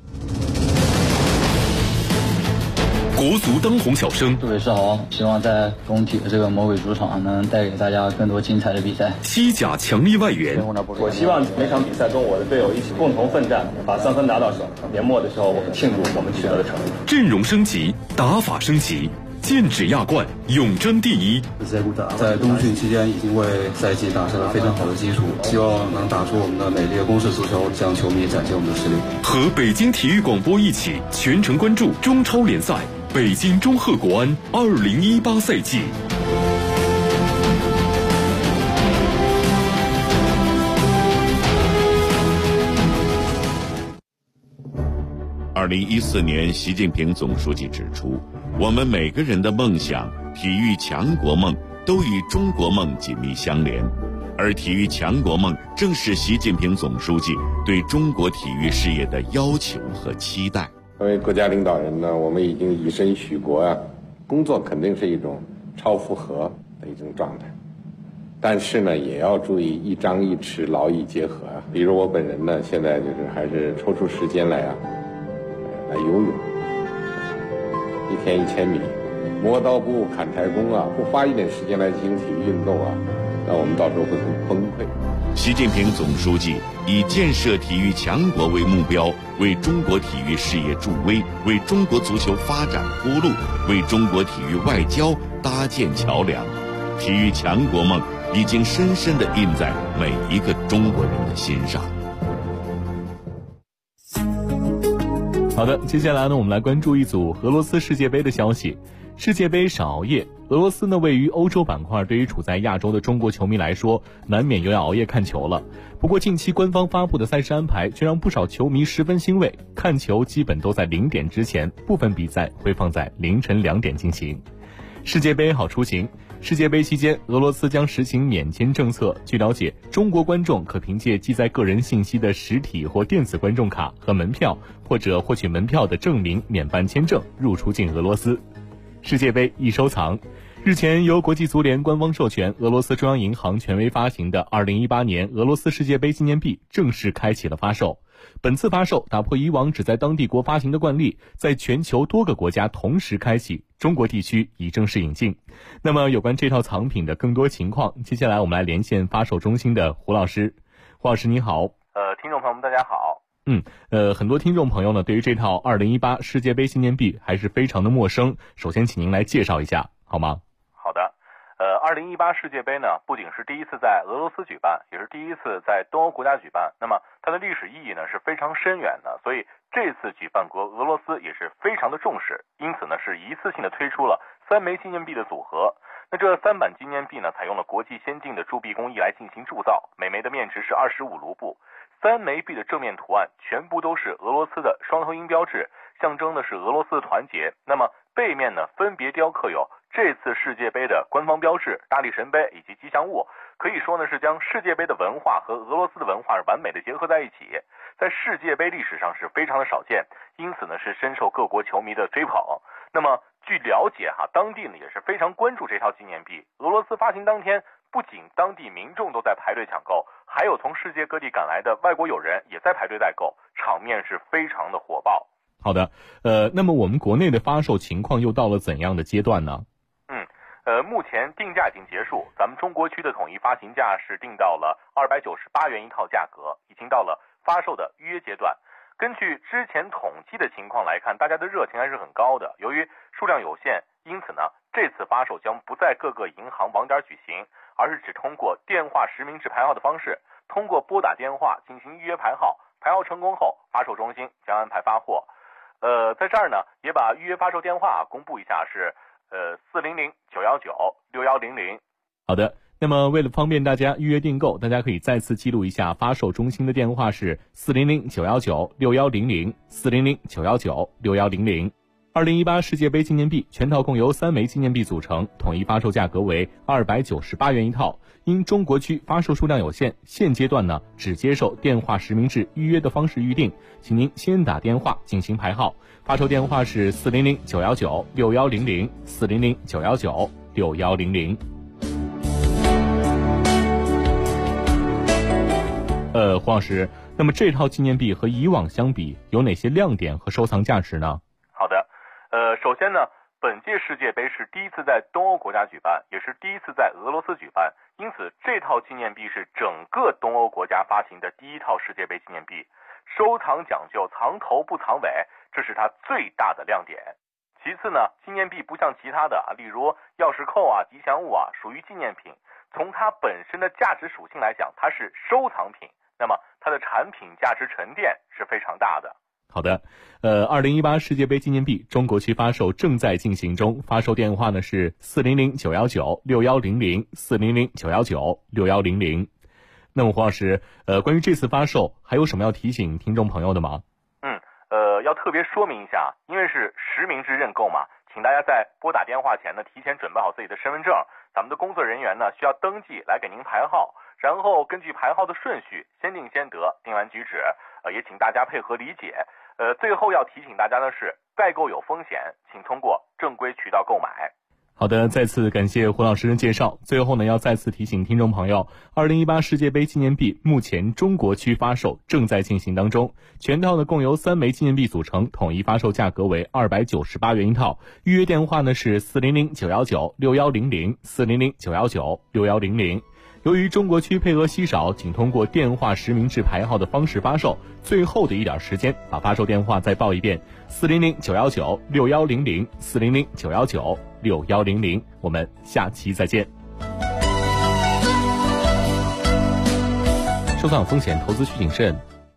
国足当红小生， 杜伟是好，希望在工体的这个魔鬼主场能带给大家更多精彩的比赛。 西甲强力外援， 我希望每场比赛跟我的队友一起共同奋战，把3分拿到手。年末的时候，我们庆祝我们取得的成绩。 阵容升级，打法升级，剑指亚冠，永争第一。 在冬训期间已经为赛季打下了非常好的基础，希望能打出我们的美丽的攻势足球，向球迷展现我们的实力。 和北京体育广播一起全程关注中超联赛北京中赫国安2018赛季。 2014年，习近平总书记指出，我们每个人的梦想、体育强国梦都与中国梦紧密相连，而体育强国梦正是习近平总书记对中国体育事业的要求和期待。 作为国家领导人呢，我们已经以身许国啊，工作肯定是一种超负荷的一种状态，但是呢，也要注意一张一弛，劳逸结合啊。比如我本人呢，现在就是还是抽出时间来游泳，1天1000米，磨刀不误砍柴工啊，不花一点时间来进行体育运动啊，那我们到时候会很崩溃。 习近平总书记以建设体育强国为目标，为中国体育事业助威，为中国足球发展铺路，为中国体育外交搭建桥梁。体育强国梦已经深深地印在每一个中国人的心上。 好的，接下来呢，我们来关注一组俄罗斯世界杯的消息。世界杯少熬夜，俄罗斯呢位于欧洲板块，对于处在亚洲的中国球迷来说，难免又要熬夜看球了。不过近期官方发布的赛事安排却让不少球迷十分欣慰，看球基本都在0点之前，部分比赛会放在凌晨2点进行。世界杯好出行。世界杯期间，俄罗斯将实行免签政策。据了解，中国观众可凭借记载个人信息的实体或电子观众卡和门票，或者获取门票的证明免办签证入出境俄罗斯。世界杯易收藏。日前，由国际足联官方授权，俄罗斯中央银行权威发行的2018年俄罗斯世界杯纪念币正式开启了发售。本次发售打破以往只在当地国发行的惯例，在全球多个国家同时开启，中国地区已正式引进。那么有关这套藏品的更多情况，接下来我们来连线发售中心的胡老师。胡老师你好。 听众朋友们大家好。 很多听众朋友呢对于这套2018世界杯纪念币还是非常的陌生，首先请您来介绍一下好吗？ 好的。2018世界杯呢，不仅是第一次在俄罗斯举办，也是第一次在东欧国家举办。那么它的历史意义呢是非常深远的，所以这次举办国俄罗斯也是非常的重视，因此呢是一次性的推出了3枚纪念币的组合。那这3版纪念币呢，采用了国际先进的铸币工艺来进行铸造，每枚的面值是25卢布。3枚币的正面图案全部都是俄罗斯的双头鹰标志，象征的是俄罗斯的团结。那么背面呢，分别雕刻有这次世界杯的官方标志、大力神杯以及吉祥物，可以说呢是将世界杯的文化和俄罗斯的文化完美的结合在一起，在世界杯历史上是非常的少见，因此呢是深受各国球迷的追捧。那么据了解当地呢也是非常关注这套纪念币。俄罗斯发行当天，不仅当地民众都在排队抢购，还有从世界各地赶来的外国友人也在排队代购，场面是非常的火爆。 好的，那么我们国内的发售情况又到了怎样的阶段呢？ 目前定价已经结束，咱们中国区的统一发行价是定到了298元一套价格，已经到了发售的预约阶段。根据之前统计的情况来看，大家的热情还是很高的。由于数量有限，因此呢，这次发售将不在各个银行网点举行，而是只通过电话实名制排号的方式，通过拨打电话进行预约排号，排号成功后，发售中心将安排发货。在这儿呢，也把预约发售电话公布一下，是400-919-6100。 好的，那么为了方便大家预约订购，大家可以再次记录一下发售中心的电话是400-919-6100，400-919-6100。 2018世界杯纪念币全套共由3枚纪念币组成，统一发售价格为298元一套。因中国区发售数量有限，现阶段呢只接受电话实名制预约的方式预定，请您先打电话进行排号。发售电话是400-919-6100 400-919-6100。胡老师，那么这套纪念币和以往相比有哪些亮点和收藏价值呢？ 好的，首先呢，本届世界杯是第一次在东欧国家举办，也是第一次在俄罗斯举办，因此这套纪念币是整个东欧国家发行的第一套世界杯纪念币，收藏讲究藏头不藏尾，这是它最大的亮点。其次呢，纪念币不像其他的例如钥匙扣吉祥物属于纪念品，从它本身的价值属性来讲，它是收藏品，那么它的产品价值沉淀是非常大的。 好的，2018世界杯纪念币中国区发售正在进行中，发售电话呢是400-919-6100 400-919-6100。那么胡老师，关于这次发售还有什么要提醒听众朋友的吗？ 要特别说明一下，因为是实名制认购嘛，请大家在拨打电话前呢，提前准备好自己的身份证，咱们的工作人员呢需要登记来给您排号，然后根据排号的顺序，先定先得，定完举止，也请大家配合理解。最后要提醒大家的是，代购有风险，请通过正规渠道购买。 好的，再次感谢胡老师的介绍。最后呢，要再次提醒听众朋友，2018世界杯纪念币目前中国区发售正在进行当中，全套呢共由3枚纪念币组成，统一发售价格为298元一套。预约电话呢是400-919-6100 400-919-6100。由于中国区配额稀少，仅通过电话实名制排号的方式发售，最后的一点时间，把发售电话再报一遍：400-919-6100 400-919-6100。我们下期再见。收藏风险，投资需谨慎。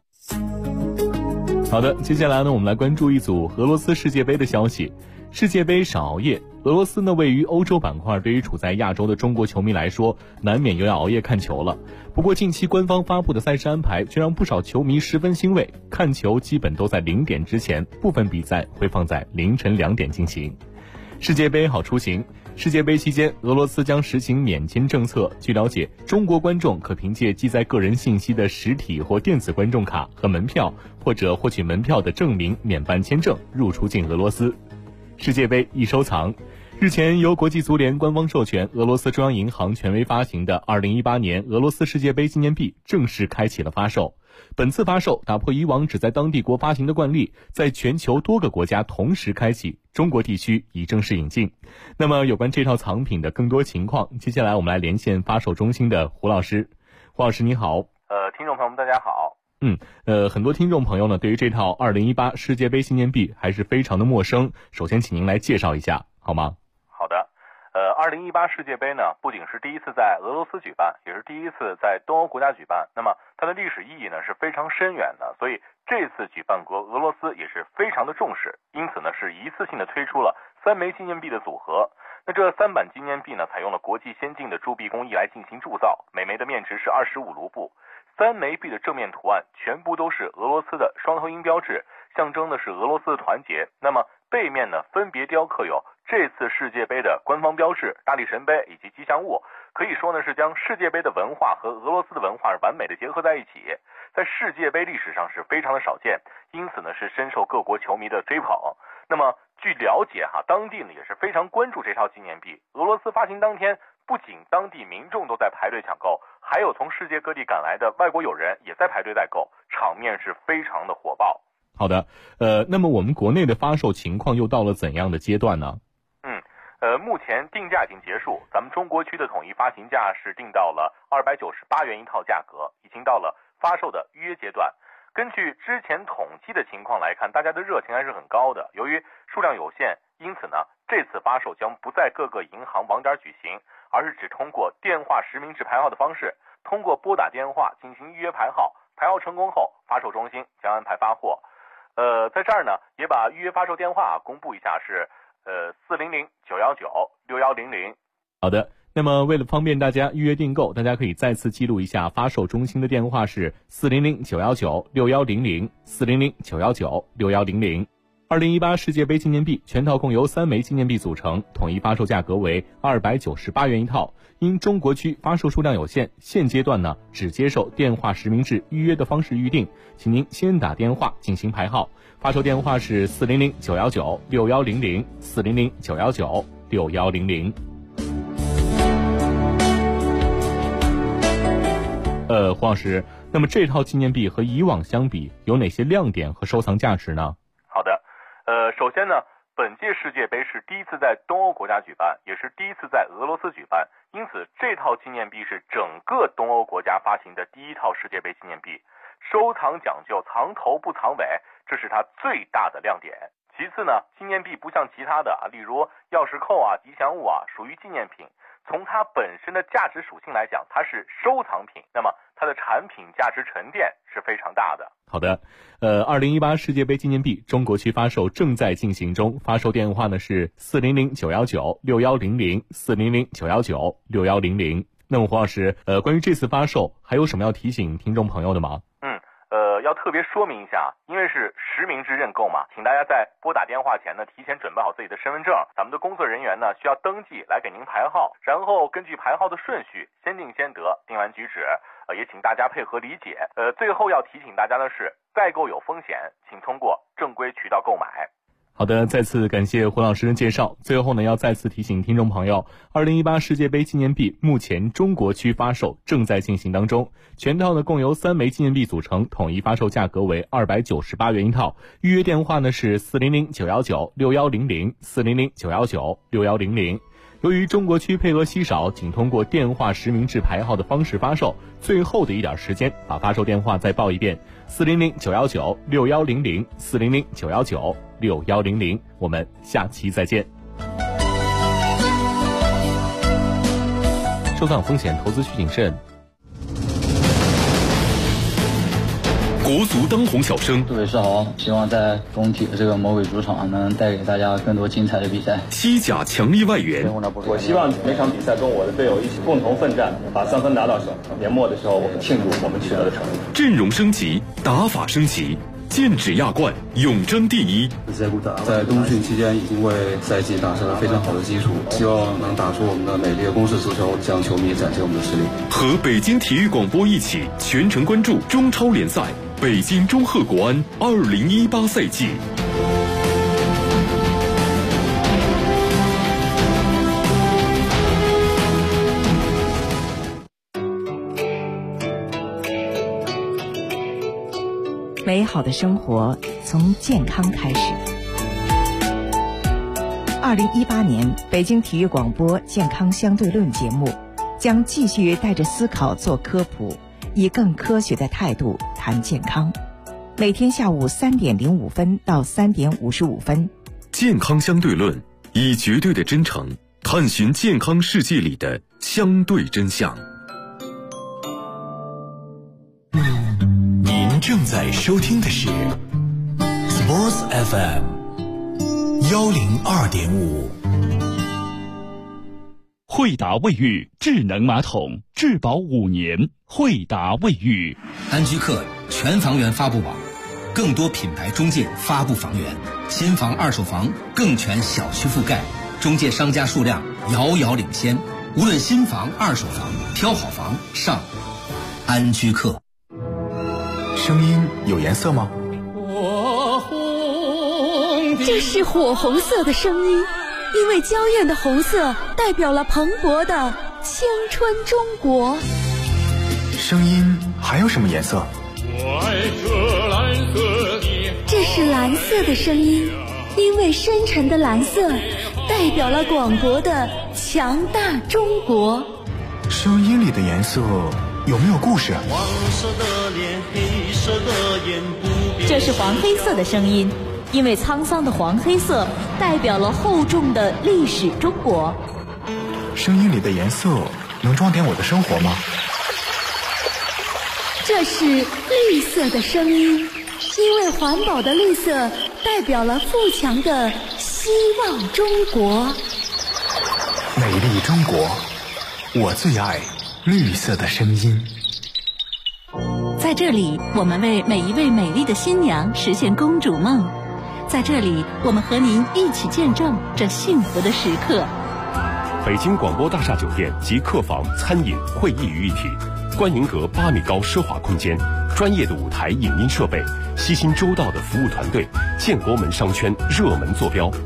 好的，接下来呢，我们来关注一组俄罗斯世界杯的消息。世界杯少熬夜，俄罗斯呢位于欧洲板块，对于处在亚洲的中国球迷来说，难免又要熬夜看球了。不过近期官方发布的赛事安排却让不少球迷十分欣慰，看球基本都在0点之前，部分比赛会放在凌晨2点进行。世界杯好出行。世界杯期间，俄罗斯将实行免签政策。据了解，中国观众可凭借记载个人信息的实体或电子观众卡和门票，或者获取门票的证明免办签证入出境俄罗斯。世界杯易收藏。日前，由国际足联官方授权，俄罗斯中央银行权威发行的2018年俄罗斯世界杯纪念币正式开启了发售。本次发售打破以往只在当地国发行的惯例，在全球多个国家同时开启，中国地区已正式引进。那么有关这套藏品的更多情况，接下来我们来连线发售中心的胡老师。胡老师你好。 听众朋友们大家好。 很多听众朋友呢对于这套2018世界杯纪念币还是非常的陌生，首先请您来介绍一下好吗？ 好的。2018世界杯呢，不仅是第一次在俄罗斯举办，也是第一次在东欧国家举办。那么它的历史意义呢是非常深远的，所以这次举办国俄罗斯也是非常的重视，因此呢是一次性的推出了3枚纪念币的组合。那这3版纪念币呢，采用了国际先进的铸币工艺来进行铸造，每枚的面值是25卢布。3枚币的正面图案全部都是俄罗斯的双头鹰标志，象征的是俄罗斯的团结。那么背面呢，分别雕刻有这次世界杯的官方标志、大力神杯以及吉祥物，可以说呢是将世界杯的文化和俄罗斯的文化完美的结合在一起，在世界杯历史上是非常的少见，因此呢是深受各国球迷的追捧。那么据了解当地呢也是非常关注这套纪念币。俄罗斯发行当天，不仅当地民众都在排队抢购，还有从世界各地赶来的外国友人也在排队代购，场面是非常的火爆。 好的，那么我们国内的发售情况又到了怎样的阶段呢？ 目前定价已经结束，咱们中国区的统一发行价是定到了298元一套价格，已经到了发售的预约阶段。根据之前统计的情况来看，大家的热情还是很高的。由于数量有限，因此呢，这次发售将不在各个银行网点举行，而是只通过电话实名制排号的方式，通过拨打电话进行预约排号，排号成功后，发售中心将安排发货。在这儿呢，也把预约发售电话公布一下，是400-919-6100。 好的，那么为了方便大家预约订购，大家可以再次记录一下发售中心的电话是400-919-6100 400-919-6100。 2018世界杯纪念币全套共由3枚纪念币组成，统一发售价格为298元一套。因中国区发售数量有限，现阶段呢只接受电话实名制预约的方式预定，请您先打电话进行排号。发售电话是400-919-6100 400-919-6100。黄老师，那么这套纪念币和以往相比有哪些亮点和收藏价值呢？ 好的，首先呢，本届世界杯是第一次在东欧国家举办，也是第一次在俄罗斯举办，因此这套纪念币是整个东欧国家发行的第一套世界杯纪念币。收藏讲究藏头不藏尾，这是它最大的亮点。其次呢，纪念币不像其他的例如钥匙扣吉祥物属于纪念品，从它本身的价值属性来讲，它是收藏品，那么它的产品价值沉淀是非常大的。 好的，2018世界杯纪念币中国区发售正在进行中，发售电话呢是400-919-6100 400-919-6100。那么黄老师，关于这次发售还有什么要提醒听众朋友的吗？ 要特别说明一下，因为是实名制认购嘛，请大家在拨打电话前呢，提前准备好自己的身份证，咱们的工作人员呢需要登记来给您排号，然后根据排号的顺序，先定先得，定完举止，也请大家配合理解。最后要提醒大家的是，代购有风险，请通过正规渠道购买。 好的，再次感谢胡老师的介绍。最后呢，要再次提醒听众朋友，2018世界杯纪念币目前中国区发售正在进行当中，全套呢共由3枚纪念币组成，统一发售价格为298元一套。预约电话呢是400-919-6100 400-919-6100。由于中国区配额稀少，仅通过电话实名制排号的方式发售，最后的一点时间，把发售电话再报一遍：400-919-6100 400-919-6100。我们下期再见。收藏风险，投资需谨慎。 国足当红小生， 杜伟是好，希望在工体的这个魔鬼主场能带给大家更多精彩的比赛。 西甲强力外援， 我希望每场比赛跟我的队友一起共同奋战，把3分拿到手。年末的时候，我们庆祝我们取得的成绩。 阵容升级，打法升级，剑指亚冠，永争第一。 在冬训期间已经为赛季打下了非常好的基础，希望能打出我们的美丽的攻势足球，向球迷展现我们的实力。 和北京体育广播一起全程关注中超联赛北京中赫国安2018赛季。 美好的生活从健康开始。2018年北京体育广播健康相对论节目将继续带着思考做科普，以更科学的态度谈健康。每天下午3点05分到3点55分， 健康相对论，以绝对的真诚探寻健康世界里的相对真相。 您正在收听的是 Sports FM 102.5。 惠达卫浴智能马桶，质保5年。惠达卫浴。 安居客全房源发布网，更多品牌中介发布房源，新房二手房更全小区覆盖，中介商家数量遥遥领先。无论新房二手房，挑好房上安居客。 声音有颜色吗？ 这是火红色的声音，因为娇艳的红色代表了蓬勃的青春中国。 声音还有什么颜色？ 我爱这蓝色。这是蓝色的声音，因为深沉的蓝色代表了广博的强大中国。 声音里的颜色有没有故事？ 黄色的脸，黑色的眼，不变。 这是黄黑色的声音，因为沧桑的黄黑色代表了厚重的历史中国。 声音里的颜色能装点我的生活吗？ 这是绿色的声音，因为环保的绿色代表了富强的希望中国。 美丽中国，我最爱绿色的声音。 在这里，我们为每一位美丽的新娘实现公主梦。 在这里，我们和您一起见证这幸福的时刻。 北京广播大厦酒店集客房、餐饮、会议于一体，观云阁8米高奢华空间，专业的舞台影音设备，悉心周到的服务团队，建国门商圈热门坐标，